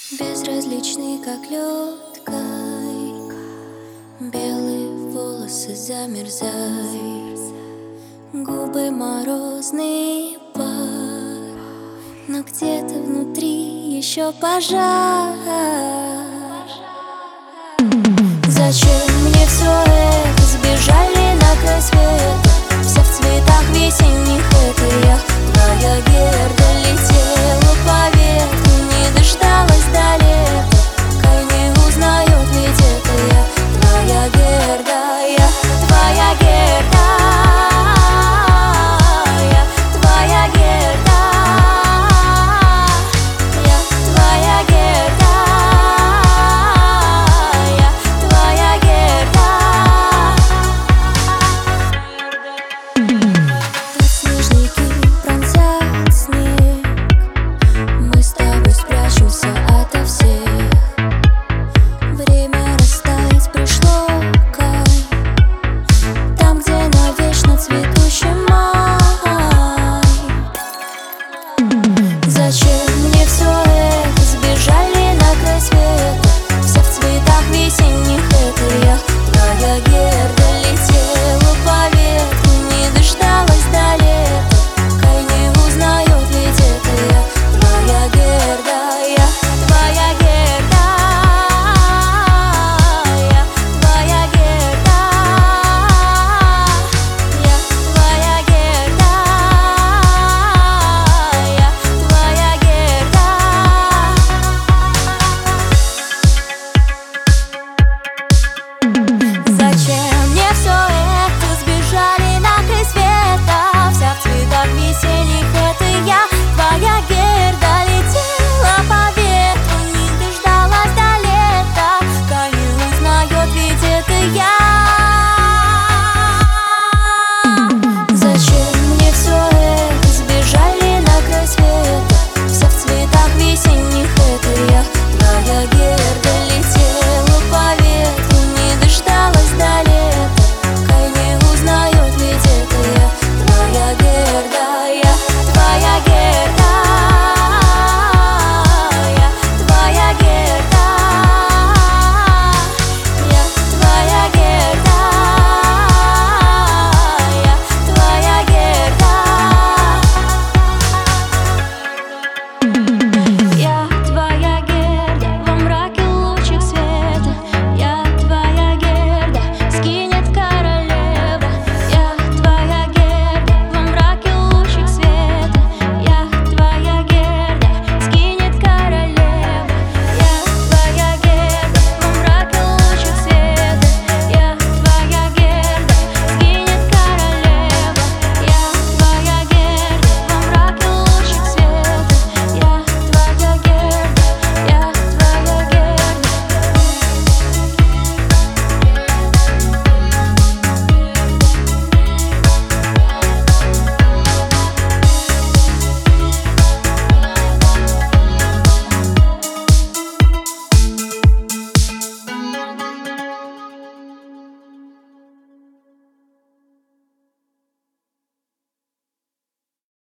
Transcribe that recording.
Безразличный, как лед, кай. Белые волосы замерзай, губы морозный пар, но где-то внутри еще пожар. Зачем мне все это? Сбежали на край света, все в цветах весенних. Это я, твоя Герда, летела по ветру, не дождалась до лета. Кай не узнает, ведь это я, твоя Герда, я твоя Герда, я твоя Герда, я твоя Герда, я твоя Герда. Подснежники пронзят снег, мы с тобой спрячемся ото всех. Время растаять пришло, Кай, там, где навечно цветущий май. Зачем мне все это? Сбежали на край света, все в цветах весенних. Это я, твоя Герда.